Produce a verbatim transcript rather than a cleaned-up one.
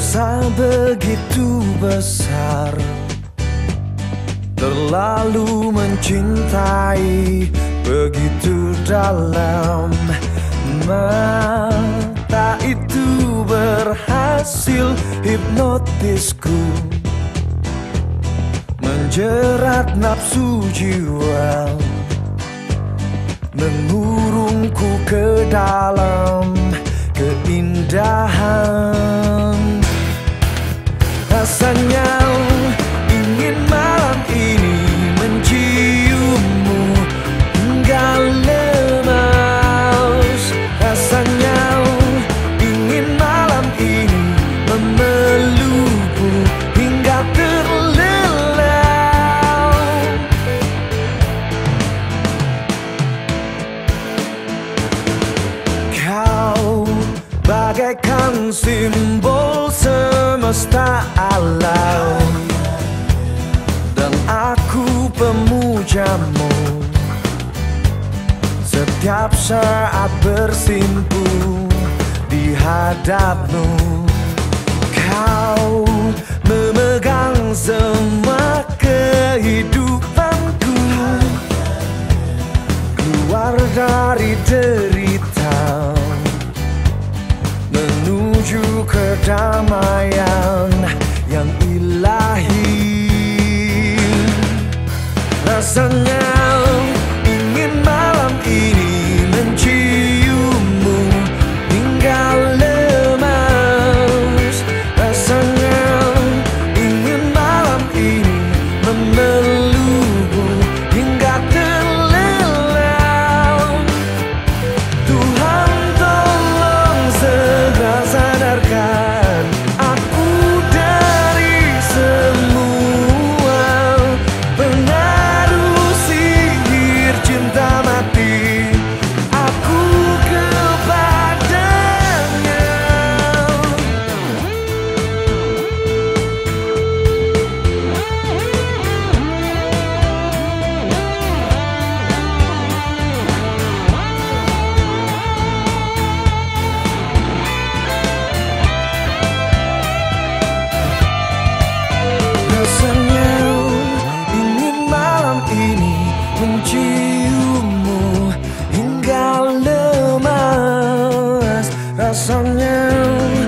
Dosa begitu besar, terlalu mencintai begitu dalam. Mata itu berhasil hipnotisku, menjerat nafsu jiwa, mengurungku ke dalam keindahan. Rasanya ingin malam ini menciummu hingga lemas. Rasanya ingin malam ini memelukmu hingga terlelap. Kau bagaikan simbol semesta alam, dan aku pemujamu setiap saat bersimpu di hadapmu. Kau memegang semua kehidupanku, keluar dari derita menuju kedamaian yang ilahi. Rasanya ingin malam ini menciummu hingga lemas. Rasanya ingin malam ini memelukmu hingga terlelap. Tuhan tolong segera sadarkan aku dari semua pengaruh sihir cinta mati aku kepadanya. Rasanya ingin malam ini menciummu hingga lemas. Rasanya